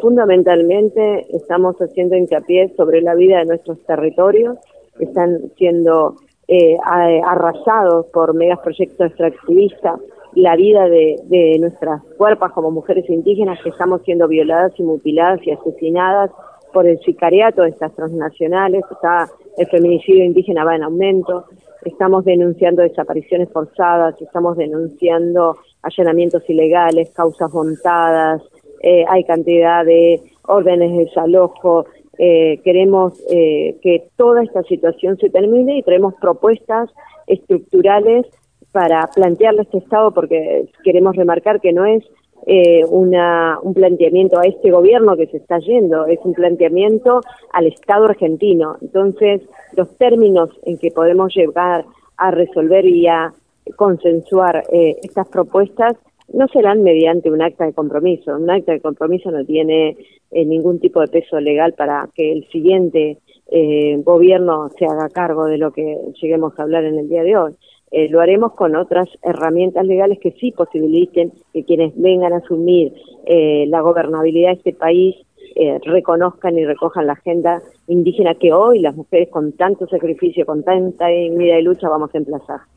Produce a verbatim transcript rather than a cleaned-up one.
fundamentalmente estamos haciendo hincapié sobre la vida de nuestros territorios, que están siendo eh, arrasados por megaproyectos extractivistas, la vida de, de nuestras cuerpas como mujeres indígenas que estamos siendo violadas y mutiladas y asesinadas por el sicariato de estas transnacionales. Está, el feminicidio indígena va en aumento, estamos denunciando desapariciones forzadas, estamos denunciando allanamientos ilegales, causas montadas, eh, hay cantidad de órdenes de desalojo. Eh, queremos eh, que toda esta situación se termine y traemos propuestas estructurales para plantearle a este Estado, porque queremos remarcar que no es eh, una, un planteamiento a este gobierno que se está yendo, es un planteamiento al Estado argentino. Entonces, los términos en que podemos llegar a resolver y a consensuar eh, estas propuestas no serán mediante un acta de compromiso. Un acta de compromiso no tiene eh, ningún tipo de peso legal para que el siguiente eh, gobierno se haga cargo de lo que lleguemos a hablar en el día de hoy. Eh, lo haremos con otras herramientas legales que sí posibiliten que quienes vengan a asumir eh, la gobernabilidad de este país eh, reconozcan y recojan la agenda indígena que hoy las mujeres con tanto sacrificio, con tanta vida y lucha vamos a emplazar.